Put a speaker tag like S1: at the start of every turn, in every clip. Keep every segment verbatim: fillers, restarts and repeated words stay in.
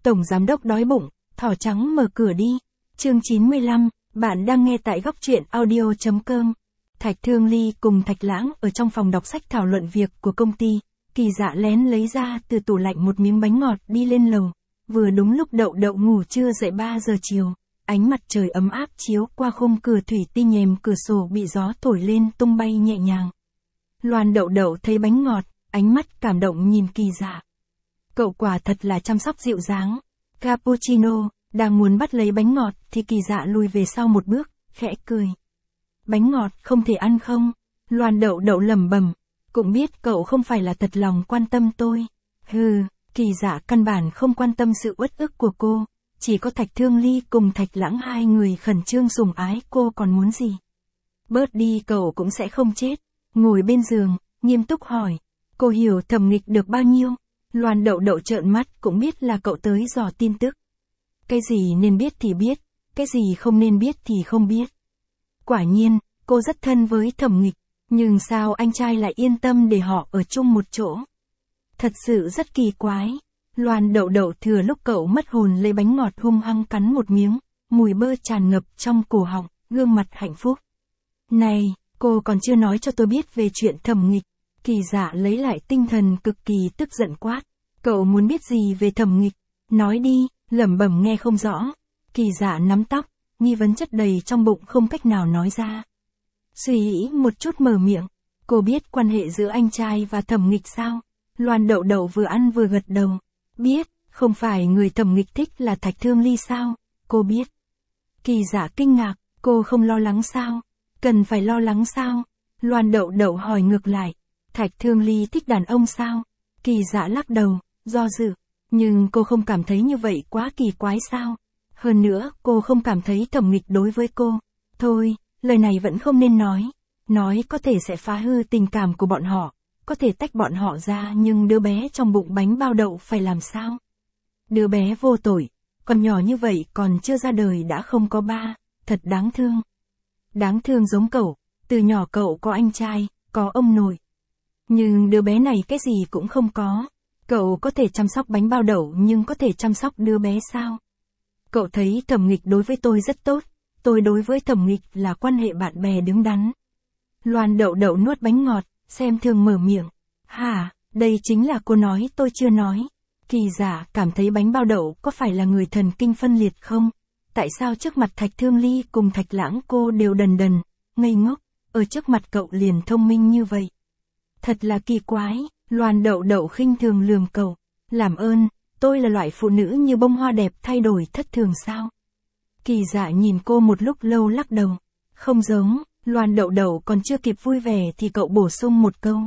S1: Tổng giám đốc đói bụng, thỏ trắng mở cửa đi. Chương chín mươi lăm, bạn đang nghe tại góc truyện audio chấm com. Thạch Thương Ly cùng Thạch Lãng ở trong phòng đọc sách thảo luận việc của công ty. Kỳ Dạ lén lấy ra từ tủ lạnh một miếng bánh ngọt đi lên lầu. Vừa đúng lúc Đậu Đậu ngủ trưa dậy ba giờ chiều. Ánh mặt trời ấm áp chiếu qua khung cửa thủy tinh nhềm cửa sổ bị gió thổi lên tung bay nhẹ nhàng. Loan Đậu Đậu thấy bánh ngọt, ánh mắt cảm động nhìn Kỳ Dạ. Cậu quả thật là chăm sóc dịu dàng. Cappuccino, đang muốn bắt lấy bánh ngọt thì Kỳ Dạ lùi về sau một bước, khẽ cười. Bánh ngọt không thể ăn không? Loan Đậu Đậu lẩm bẩm, cũng biết cậu không phải là thật lòng quan tâm tôi. Hừ, Kỳ Dạ căn bản không quan tâm sự uất ức của cô, chỉ có Thạch Thương Ly cùng Thạch Lãng hai người khẩn trương sủng ái cô còn muốn gì. Bớt đi cậu cũng sẽ không chết. Ngồi bên giường, nghiêm túc hỏi, cô hiểu Thẩm Nghịch được bao nhiêu? Loan Đậu Đậu trợn mắt cũng biết là cậu tới dò tin tức. Cái gì nên biết thì biết, cái gì không nên biết thì không biết. Quả nhiên, cô rất thân với Thẩm Nghịch, nhưng sao anh trai lại yên tâm để họ ở chung một chỗ? Thật sự rất kỳ quái. Loan Đậu Đậu thừa lúc cậu mất hồn lấy bánh ngọt hung hăng cắn một miếng, mùi bơ tràn ngập trong cổ họng, gương mặt hạnh phúc. Này, cô còn chưa nói cho tôi biết về chuyện Thẩm Nghịch. Kỳ Dạ lấy lại tinh thần cực kỳ tức giận quát. Cậu muốn biết gì về Thẩm Nghịch? Nói đi, lẩm bẩm nghe không rõ. Kỳ Dạ nắm tóc, nghi vấn chất đầy trong bụng không cách nào nói ra. Suy nghĩ một chút mở miệng. Cô biết quan hệ giữa anh trai và Thẩm Nghịch sao? Loan Đậu Đậu vừa ăn vừa gật đầu. Biết, không phải người Thẩm Nghịch thích là Thạch Thương Ly sao? Cô biết. Kỳ Dạ kinh ngạc, cô không lo lắng sao? Cần phải lo lắng sao? Loan Đậu Đậu hỏi ngược lại. Thạch Thương Ly thích đàn ông sao? Kỳ Dạ lắc đầu, do dự. Nhưng cô không cảm thấy như vậy quá kỳ quái sao? Hơn nữa, cô không cảm thấy Thẩm Nghịch đối với cô. Thôi, lời này vẫn không nên nói. Nói có thể sẽ phá hư tình cảm của bọn họ. Có thể tách bọn họ ra nhưng đứa bé trong bụng bánh bao đậu phải làm sao? Đứa bé vô tội, còn nhỏ như vậy còn chưa ra đời đã không có ba, thật đáng thương. Đáng thương giống cậu, từ nhỏ cậu có anh trai, có ông nội. Nhưng đứa bé này cái gì cũng không có. Cậu có thể chăm sóc bánh bao đậu nhưng có thể chăm sóc đứa bé sao? Cậu thấy Thẩm Nghịch đối với tôi rất tốt, tôi đối với Thẩm Nghịch là quan hệ bạn bè đứng đắn. Loan Đậu Đậu nuốt bánh ngọt, xem thường mở miệng. Hả, đây chính là cô nói tôi chưa nói. Kỳ Dạ cảm thấy bánh bao đậu có phải là người thần kinh phân liệt không? Tại sao trước mặt Thạch Thương Ly cùng Thạch Lãng cô đều đần đần, ngây ngốc, ở trước mặt cậu liền thông minh như vậy? Thật là kỳ quái. Loan Đậu Đậu khinh thường lườm cậu. Làm ơn, tôi là loại phụ nữ như bông hoa đẹp thay đổi thất thường sao? Kỳ Dạ nhìn cô một lúc lâu lắc đầu. Không giống. Loan Đậu Đậu còn chưa kịp vui vẻ thì cậu bổ sung một câu.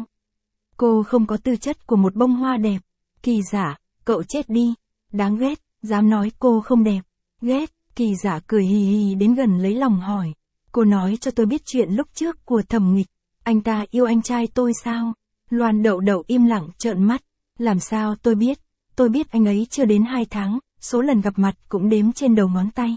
S1: Cô không có tư chất của một bông hoa đẹp. Kỳ Dạ, cậu chết đi. Đáng ghét, dám nói cô không đẹp. Ghét, Kỳ Dạ cười hì hì đến gần lấy lòng hỏi. Cô nói cho tôi biết chuyện lúc trước của Thẩm Nghịch. Anh ta yêu anh trai tôi sao? Loan Đậu Đậu im lặng trợn mắt. Làm sao tôi biết? Tôi biết anh ấy chưa đến hai tháng, số lần gặp mặt cũng đếm trên đầu ngón tay.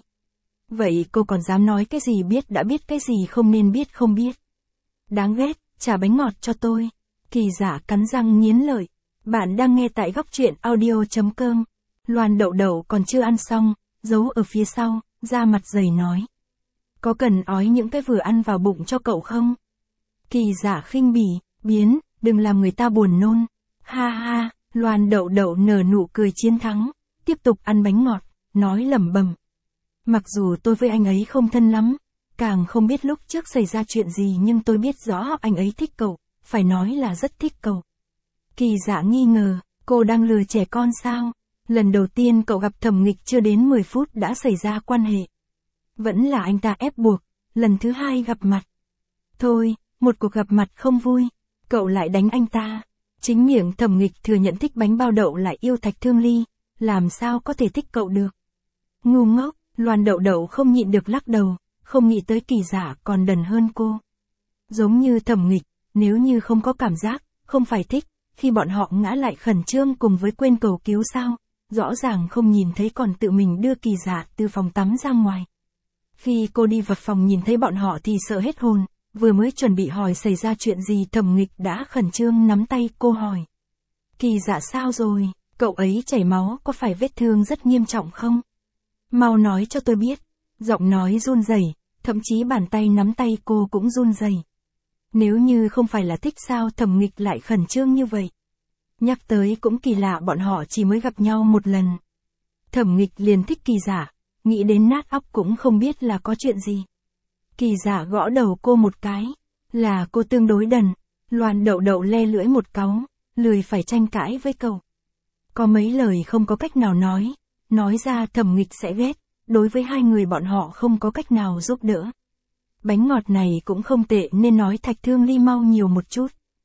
S1: Vậy cô còn dám nói cái gì biết đã biết cái gì không nên biết không biết. Đáng ghét, trả bánh ngọt cho tôi. Kỳ Dạ cắn răng nghiến lợi. Bạn đang nghe tại góc truyện audio chấm com. Loan Đậu Đậu còn chưa ăn xong, giấu ở phía sau, da mặt dày nói. Có cần ói những cái vừa ăn vào bụng cho cậu không? Kỳ Dạ khinh bỉ, biến, đừng làm người ta buồn nôn. Ha ha, Loan Đậu Đậu nở nụ cười chiến thắng, tiếp tục ăn bánh ngọt, nói lẩm bẩm. Mặc dù tôi với anh ấy không thân lắm, càng không biết lúc trước xảy ra chuyện gì nhưng tôi biết rõ anh ấy thích cậu, phải nói là rất thích cậu. Kỳ Dạ nghi ngờ, cô đang lừa trẻ con sao? Lần đầu tiên cậu gặp Thẩm Nghịch chưa đến mười phút đã xảy ra quan hệ. Vẫn là anh ta ép buộc, lần thứ hai gặp mặt. Thôi, một cuộc gặp mặt không vui, cậu lại đánh anh ta. Chính miệng Thẩm Nghịch thừa nhận thích bánh bao đậu lại yêu Thạch Thương Ly, làm sao có thể thích cậu được? Ngu ngốc. Loan Đậu Đậu không nhịn được lắc đầu, không nghĩ tới Kỳ Dạ còn đần hơn cô. Giống như Thẩm Nghịch, nếu như không có cảm giác, không phải thích, khi bọn họ ngã lại khẩn trương cùng với quên cầu cứu sao, rõ ràng không nhìn thấy còn tự mình đưa Kỳ Dạ từ phòng tắm ra ngoài. Khi cô đi vào phòng nhìn thấy bọn họ thì sợ hết hồn, vừa mới chuẩn bị hỏi xảy ra chuyện gì Thẩm Nghịch đã khẩn trương nắm tay cô hỏi. Kỳ Dạ sao rồi, Cậu ấy chảy máu có phải vết thương rất nghiêm trọng không? Mau nói cho tôi biết. Giọng nói run rẩy, thậm chí bàn tay nắm tay cô cũng run rẩy. Nếu như không phải là thích sao Thẩm Nghịch lại khẩn trương như vậy. Nhắc tới cũng kỳ lạ, bọn họ chỉ mới gặp nhau một lần. Thẩm Nghịch liền thích Kỳ Dạ, nghĩ đến nát óc cũng không biết là có chuyện gì. Kỳ Dạ gõ đầu cô một cái, là cô tương đối đần. Loan Đậu Đậu le lưỡi một cáu, lười phải tranh cãi với cậu. Có mấy lời không có cách nào nói, nói ra Thẩm Nghịch sẽ ghét, đối với hai người bọn họ không có cách nào giúp đỡ. Bánh ngọt này cũng không tệ nên nói Thạch Thương Ly mau nhiều một chút.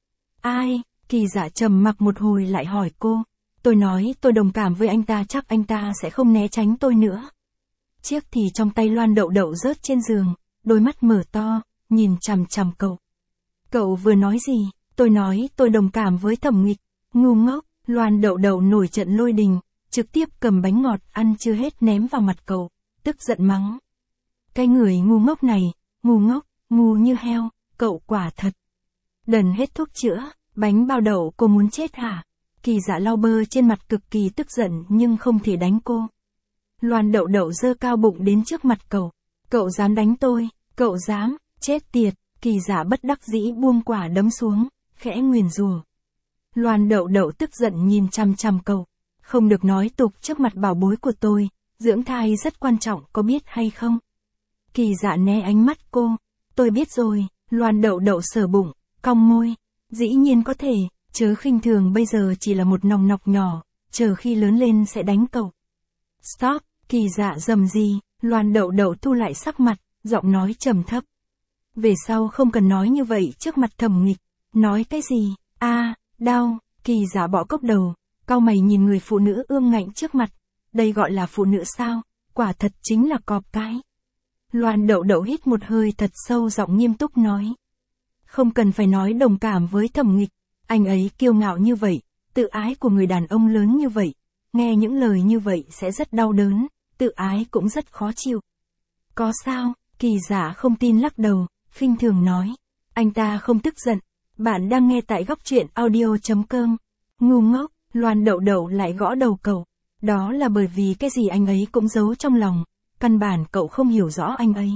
S1: Ai? Kỳ Dạ trầm mặc một hồi lại hỏi cô. Tôi nói tôi đồng cảm với anh ta, chắc anh ta sẽ không né tránh tôi nữa. Chiếc thì trong tay Loan Đậu Đậu rớt trên giường, đôi mắt mở to, nhìn chằm chằm cậu. Cậu vừa nói gì? Tôi nói tôi đồng cảm với Thẩm Nghịch. Ngu ngốc. Loan Đậu Đậu nổi trận lôi đình, trực tiếp cầm bánh ngọt ăn chưa hết ném vào mặt cậu, tức giận mắng. Cái người ngu ngốc này, ngu ngốc, ngu như heo, cậu quả thật. Đần hết thuốc chữa, bánh bao đậu cô muốn chết hả? Kỳ Dạ lau bơ trên mặt cực kỳ tức giận nhưng không thể đánh cô. Loan Đậu Đậu giơ cao bụng đến trước mặt cậu. Cậu dám đánh tôi, cậu dám, chết tiệt. Kỳ Dạ bất đắc dĩ buông quả đấm xuống, khẽ nguyền rủa. Loan Đậu Đậu tức giận nhìn chằm chằm cậu. Không được nói tục trước mặt bảo bối của tôi, dưỡng thai rất quan trọng có biết hay không? Kỳ Dạ né ánh mắt cô. Tôi biết rồi. Loan Đậu Đậu sờ bụng, cong môi. Dĩ nhiên có thể, chớ khinh thường, bây giờ chỉ là một nòng nọc nhỏ, chờ khi lớn lên sẽ đánh cậu. Stop. Kỳ Dạ rầm gì. Loan Đậu Đậu thu lại sắc mặt, giọng nói trầm thấp. Về sau không cần nói như vậy trước mặt Thẩm Nghịch. Nói cái gì? A, à, đau. Kỳ Dạ bỏ cốc đầu, cau mày nhìn người phụ nữ ương ngạnh trước mặt. Đây gọi là phụ nữ sao? Quả thật chính là cọp cái. Loan Đậu Đậu hít một hơi thật sâu, giọng nghiêm túc nói. Không cần phải nói đồng cảm với Thẩm Nghịch. Anh ấy kiêu ngạo như vậy, tự ái của người đàn ông lớn như vậy. Nghe những lời như vậy sẽ rất đau đớn, tự ái cũng rất khó chịu. Có sao? Kỳ Dạ không tin lắc đầu, khinh thường nói. Anh ta không tức giận. Bạn đang nghe tại góc truyện audio chấm com. Ngu ngốc. Loan Đậu Đậu lại gõ đầu cậu. Đó là bởi vì cái gì anh ấy cũng giấu trong lòng. Căn bản cậu không hiểu rõ anh ấy.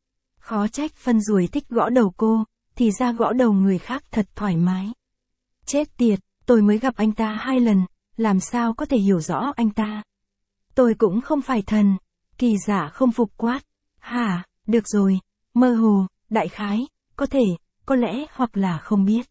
S1: Khó trách phân ruồi thích gõ đầu cô, thì ra gõ đầu người khác thật thoải mái. Chết tiệt, tôi mới gặp anh ta hai lần, làm sao có thể hiểu rõ anh ta. Tôi cũng không phải thần. Kỳ Dạ không phục quát. Hả, được rồi, mơ hồ, đại khái, có thể, có lẽ hoặc là không biết.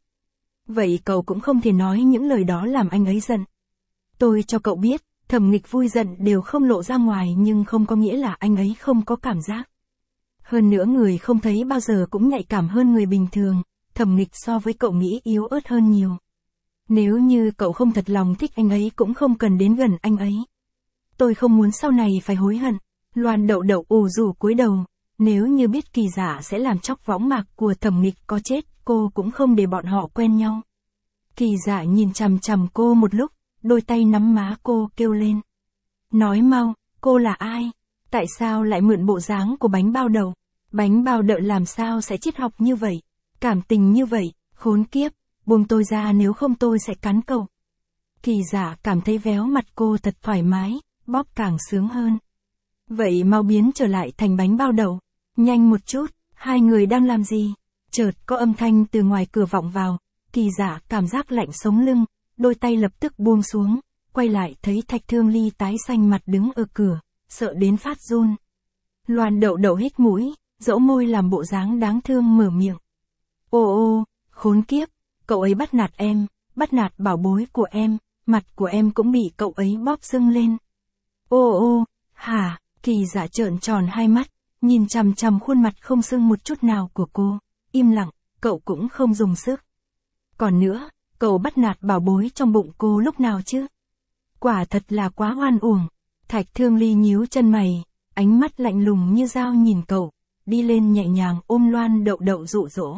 S1: Vậy cậu cũng không thể nói những lời đó làm anh ấy giận. Tôi cho cậu biết, Thẩm Nghịch vui giận đều không lộ ra ngoài nhưng không có nghĩa là anh ấy không có cảm giác. Hơn nữa người không thấy bao giờ cũng nhạy cảm hơn người bình thường, Thẩm Nghịch so với cậu nghĩ yếu ớt hơn nhiều. Nếu như cậu không thật lòng thích anh ấy cũng không cần đến gần anh ấy. Tôi không muốn sau này phải hối hận. Loan Đậu Đậu ù rủ cúi đầu. Nếu như biết Kỳ Dạ sẽ làm chóc võng mạc của Thẩm Nghịch có chết, cô cũng không để bọn họ quen nhau. Kỳ Dạ nhìn chằm chằm cô một lúc, đôi tay nắm má cô kêu lên. Nói mau, cô là ai? Tại sao lại mượn bộ dáng của bánh bao đậu? Bánh bao đậu làm sao sẽ triết học như vậy? Cảm tình như vậy, khốn kiếp, buông tôi ra nếu không tôi sẽ cắn cậu. Kỳ Dạ cảm thấy véo mặt cô thật thoải mái, bóp càng sướng hơn. Vậy mau biến trở lại thành bánh bao đậu. Nhanh một chút, hai người đang làm gì? Chợt có âm thanh từ ngoài cửa vọng vào. Kỳ Dạ cảm giác lạnh sống lưng, đôi tay lập tức buông xuống, quay lại thấy Thạch Thương Ly tái xanh mặt đứng ở cửa, sợ đến phát run. Loan Đậu Đậu hít mũi, dỗ môi làm bộ dáng đáng thương mở miệng. Ô ô, khốn kiếp, cậu ấy bắt nạt em, bắt nạt bảo bối của em, mặt của em cũng bị cậu ấy bóp sưng lên. Ô ô, hả? Kỳ Dạ trợn tròn hai mắt, nhìn chằm chằm khuôn mặt không sưng một chút nào của cô, im lặng, cậu cũng không dùng sức. Còn nữa, cậu bắt nạt bảo bối trong bụng cô lúc nào chứ? Quả thật là quá oan uổng. Thạch Thương Ly nhíu chân mày, ánh mắt lạnh lùng như dao nhìn cậu, đi lên nhẹ nhàng ôm Loan Đậu Đậu dụ dỗ.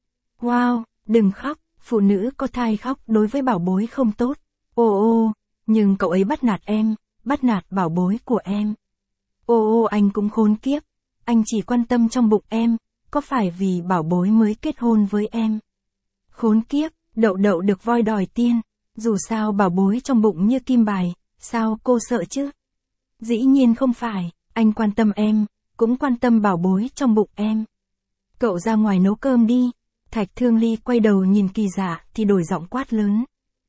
S1: Wow, đừng khóc, phụ nữ có thai khóc đối với bảo bối không tốt. Ô ô, nhưng cậu ấy bắt nạt em, bắt nạt bảo bối của em. Ô ô, anh cũng khốn kiếp, anh chỉ quan tâm trong bụng em, có phải vì bảo bối mới kết hôn với em? Khốn kiếp, Đậu Đậu được voi đòi tiên, Dù sao bảo bối trong bụng như kim bài, sao cô sợ chứ? Dĩ nhiên không phải, anh quan tâm em, cũng quan tâm bảo bối trong bụng em. Cậu ra ngoài nấu cơm đi. Thạch Thương Ly quay đầu nhìn Kỳ Dạ thì đổi giọng quát lớn.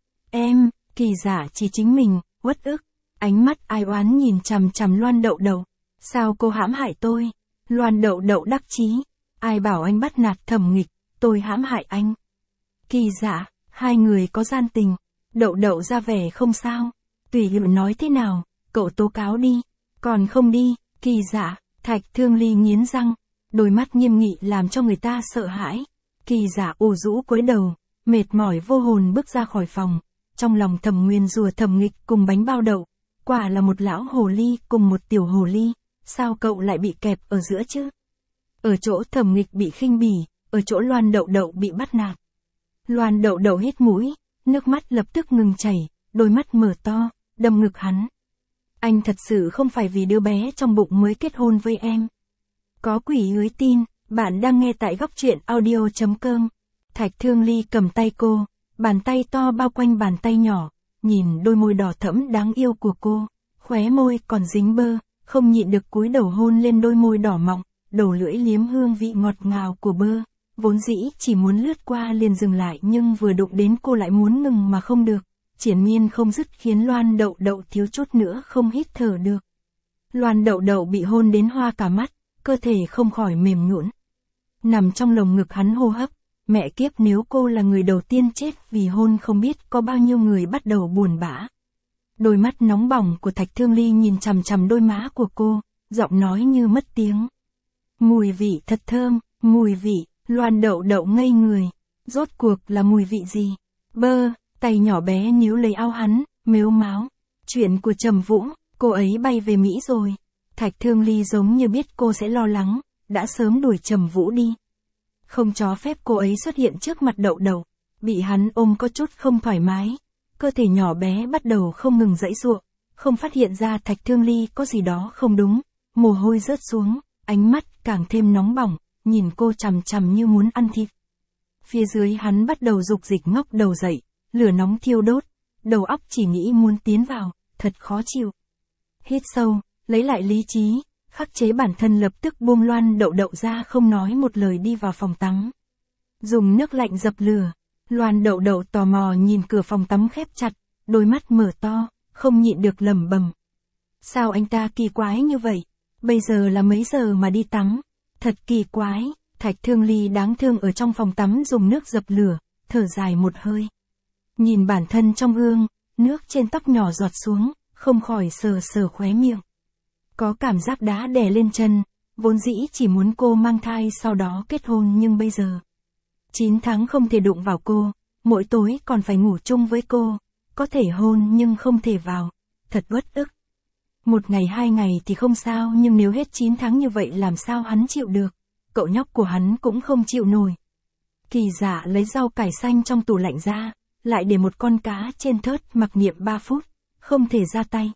S1: Em, Kỳ Dạ chỉ chính mình, uất ức. Ánh mắt ai oán nhìn chằm chằm Loan Đậu Đậu. Sao cô hãm hại tôi? Loan Đậu Đậu đắc chí. Ai bảo anh bắt nạt Thẩm Nghịch, tôi hãm hại anh. Kỳ Dạ, hai người có gian tình. Đậu Đậu ra vẻ không sao. Tùy hữu nói thế nào, cậu tố cáo đi. Còn không đi, Kỳ Dạ. Thạch Thương Ly nghiến răng, đôi mắt nghiêm nghị làm cho người ta sợ hãi. Kỳ Dạ ủ rũ cúi đầu, mệt mỏi vô hồn bước ra khỏi phòng. Trong lòng thầm nguyên rủa Thẩm Nghịch cùng bánh bao đậu. Quả là một lão hồ ly cùng một tiểu hồ ly, sao cậu lại bị kẹp ở giữa chứ? Ở chỗ Thẩm Nghịch bị khinh bỉ, ở chỗ Loan Đậu Đậu bị bắt nạt. Loan Đậu Đậu hít mũi, nước mắt lập tức ngừng chảy, đôi mắt mở to, đâm ngực hắn. Anh thật sự không phải vì đứa bé trong bụng mới kết hôn với em. Có quỷ ưới tin, bạn đang nghe tại góc truyện audio chấm com. Thạch Thương Ly cầm tay cô, bàn tay to bao quanh bàn tay nhỏ, nhìn đôi môi đỏ thẫm đáng yêu của cô, khóe môi còn dính bơ, không nhịn được cúi đầu hôn lên đôi môi đỏ mọng, đầu lưỡi liếm hương vị ngọt ngào của bơ, vốn dĩ chỉ muốn lướt qua liền dừng lại nhưng vừa đụng đến cô lại muốn ngừng mà không được, triển miên không dứt khiến Loan Đậu Đậu thiếu chút nữa không hít thở được. Loan Đậu Đậu bị hôn đến hoa cả mắt, cơ thể không khỏi mềm nhũn. Nằm trong lồng ngực hắn hô hấp, mẹ kiếp nếu cô là người đầu tiên chết vì hôn không biết có bao nhiêu người bắt đầu buồn bã. Đôi mắt nóng bỏng của Thạch Thương Ly nhìn chằm chằm đôi má của cô, giọng nói như mất tiếng. Mùi vị thật thơm, mùi vị, Loan Đậu Đậu ngây người. Rốt cuộc là mùi vị gì? Bơ, tay nhỏ bé níu lấy áo hắn, mếu máo. Chuyện của Trầm Vũ, cô ấy bay về Mỹ rồi. Thạch Thương Ly giống như biết cô sẽ lo lắng, đã sớm đuổi Trầm Vũ đi. Không cho phép cô ấy xuất hiện trước mặt Đậu Đậu, bị hắn ôm có chút không thoải mái. Cơ thể nhỏ bé bắt đầu không ngừng giãy giụa, không phát hiện ra Thạch Thương Ly có gì đó không đúng, mồ hôi rớt xuống, ánh mắt càng thêm nóng bỏng, nhìn cô chằm chằm như muốn ăn thịt. Phía dưới hắn bắt đầu dục dịch ngóc đầu dậy, lửa nóng thiêu đốt, đầu óc chỉ nghĩ muốn tiến vào, thật khó chịu. Hít sâu, lấy lại lý trí, khắc chế bản thân lập tức buông Loan Đậu Đậu ra không nói một lời đi vào phòng tắm. Dùng nước lạnh dập lửa, Loan Đậu Đậu tò mò nhìn cửa phòng tắm khép chặt, đôi mắt mở to, không nhịn được lẩm bẩm. Sao anh ta kỳ quái như vậy? Bây giờ là mấy giờ mà đi tắm? Thật kỳ quái. Thạch Thương Ly đáng thương ở trong phòng tắm dùng nước dập lửa, thở dài một hơi. Nhìn bản thân trong gương, nước trên tóc nhỏ giọt xuống, không khỏi sờ sờ khóe miệng. Có cảm giác đá đè lên chân, vốn dĩ chỉ muốn cô mang thai sau đó kết hôn nhưng bây giờ. chín tháng không thể đụng vào cô, mỗi tối còn phải ngủ chung với cô, có thể hôn nhưng không thể vào, thật uất ức. Một ngày hai ngày thì không sao nhưng nếu hết chín tháng như vậy làm sao hắn chịu được, cậu nhóc của hắn cũng không chịu nổi. Kỳ Dạ lấy rau cải xanh trong tủ lạnh ra, lại để một con cá trên thớt mặc niệm ba phút, không thể ra tay.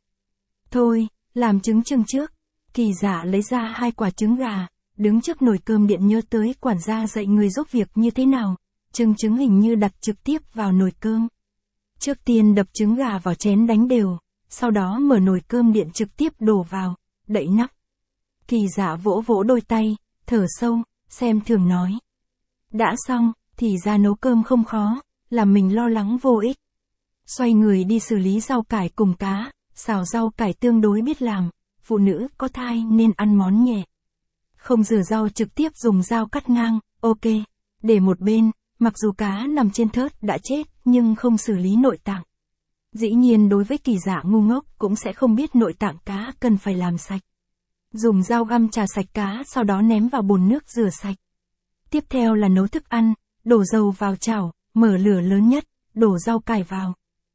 S1: Thôi, làm trứng chưng trước. Kỳ Dạ lấy ra hai quả trứng gà, đứng trước nồi cơm điện nhớ tới quản gia dạy người giúp việc như thế nào, chưng trứng hình như đặt trực tiếp vào nồi cơm. Trước tiên đập trứng gà vào chén đánh đều, sau đó mở nồi cơm điện trực tiếp đổ vào, đậy nắp. Kỳ Dạ vỗ vỗ đôi tay, thở sâu, xem thường nói. Đã xong, thì ra nấu cơm không khó, làm mình lo lắng vô ích. Xoay người đi xử lý rau cải cùng cá, xào rau cải tương đối biết làm, phụ nữ có thai nên ăn món nhẹ. Không rửa rau trực tiếp dùng dao cắt ngang, ok, để một bên, mặc dù cá nằm trên thớt đã chết nhưng không xử lý nội tạng. Dĩ nhiên đối với Kỳ Dạ ngu ngốc cũng sẽ không biết nội tạng cá cần phải làm sạch. Dùng dao găm chà sạch cá sau đó ném vào bồn nước rửa sạch. Tiếp theo là nấu thức ăn, đổ dầu vào chảo, mở lửa lớn nhất, đổ rau cải vào.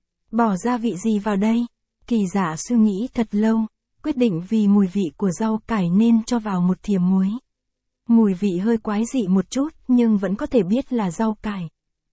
S1: Bỏ gia vị gì vào đây? Kỳ Dạ suy nghĩ thật lâu, quyết định vì mùi vị của rau cải nên cho vào một thìa muối. Mùi vị hơi quái dị một chút nhưng vẫn có thể biết là rau cải.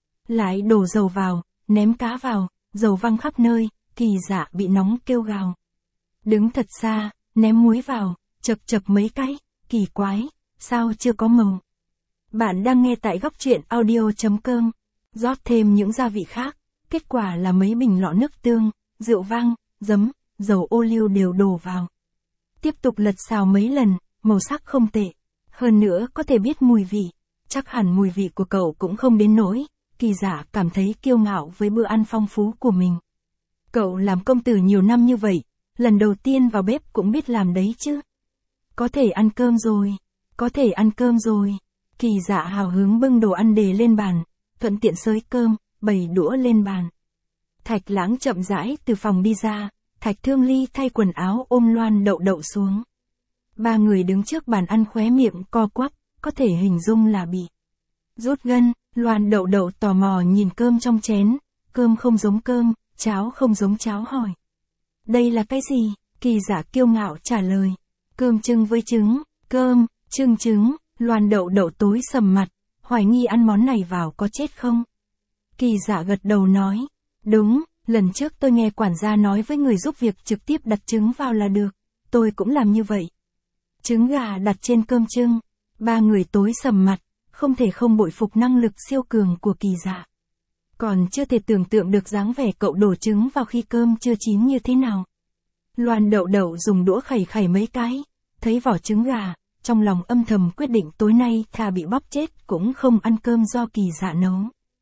S1: Lại đổ dầu vào, ném cá vào, dầu văng khắp nơi, Kỳ Dạ bị nóng kêu gào. Đứng thật xa, ném muối vào, chập chập mấy cái, kỳ quái, sao chưa có màu. Bạn đang nghe tại góc truyện audio chấm com, rót thêm những gia vị khác, Kết quả là mấy bình lọ nước tương, rượu vang, giấm, dầu ô liu đều đổ vào. Tiếp tục lật xào mấy lần, màu sắc không tệ. Hơn nữa có thể biết mùi vị. Chắc hẳn mùi vị của cậu cũng không đến nỗi. Kỳ Dạ cảm thấy kiêu ngạo với bữa ăn phong phú của mình. Cậu làm công tử nhiều năm như vậy, lần đầu tiên vào bếp cũng biết làm đấy chứ. Có thể ăn cơm rồi, có thể ăn cơm rồi. Kỳ Dạ hào hứng bưng đồ ăn đề lên bàn, thuận tiện xới cơm, bày đũa lên bàn. Thạch Lãng chậm rãi từ phòng đi ra, Thạch Thương Ly thay quần áo ôm Loan Đậu Đậu xuống. Ba người đứng trước bàn ăn khóe miệng co quắp, có thể hình dung là bị rút gân. Loan Đậu Đậu tò mò nhìn cơm trong chén, cơm không giống cơm, cháo không giống cháo hỏi. Đây là cái gì? Kỳ Dạ kiêu ngạo trả lời. Cơm trưng với trứng, cơm, trưng trứng. Loan Đậu Đậu tối sầm mặt, hoài nghi ăn món này vào có chết không? Kỳ Dạ gật đầu nói. Đúng, lần trước tôi nghe quản gia nói với người giúp việc trực tiếp đặt trứng vào là được. Tôi cũng làm như vậy. Trứng gà đặt trên cơm trưng. Ba người tối sầm mặt, không thể không bội phục năng lực siêu cường của Kỳ Dạ. Còn chưa thể tưởng tượng được dáng vẻ cậu đổ trứng vào khi cơm chưa chín như thế nào. Loan Đậu Đậu dùng đũa khẩy khẩy mấy cái, thấy vỏ trứng gà, trong lòng âm thầm quyết định tối nay thà bị bóp chết cũng không ăn cơm do Kỳ Dạ nấu.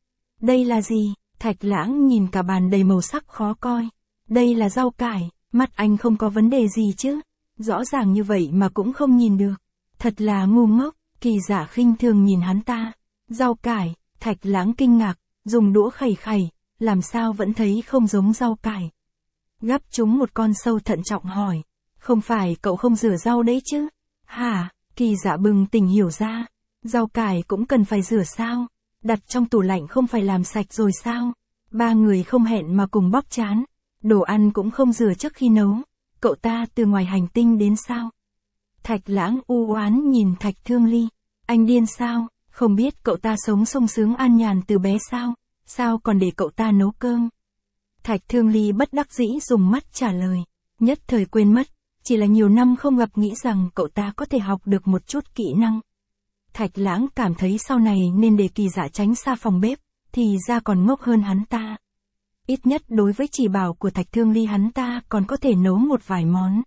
S1: Đây là gì? Thạch Lãng nhìn cả bàn đầy màu sắc khó coi. Đây là rau cải, mắt anh không có vấn đề gì chứ? Rõ ràng như vậy mà cũng không nhìn được. Thật là ngu ngốc. Kỳ Dạ khinh thường nhìn hắn ta. Rau cải, Thạch Lãng kinh ngạc, dùng đũa khẩy khẩy, làm sao vẫn thấy không giống rau cải. Gắp trúng một con sâu thận trọng hỏi. Không phải cậu không rửa rau đấy chứ? Hả? Kỳ Dạ bừng tỉnh hiểu ra. Rau cải cũng cần phải rửa sao? Đặt trong tủ lạnh không phải làm sạch rồi sao? Ba người không hẹn mà cùng bóp trán. Đồ ăn cũng không rửa trước khi nấu. Cậu ta từ ngoài hành tinh đến sao? Thạch Lãng u oán nhìn Thạch Thương Ly. Anh điên sao? Không biết cậu ta sống sung sướng an nhàn từ bé sao? Sao còn để cậu ta nấu cơm? Thạch Thương Ly bất đắc dĩ dùng mắt trả lời. Nhất thời quên mất. Chỉ là nhiều năm không gặp nghĩ rằng cậu ta có thể học được một chút kỹ năng. Thạch Lãng cảm thấy sau này nên để Kỳ Dạ tránh xa phòng bếp, thì ra còn ngốc hơn hắn ta. Ít nhất đối với chỉ bảo của Thạch Thương Ly hắn ta còn có thể nấu một vài món.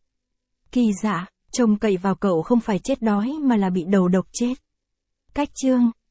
S1: Kỳ Dạ, trông cậy vào cậu không phải chết đói mà là bị đầu độc chết. Cách chương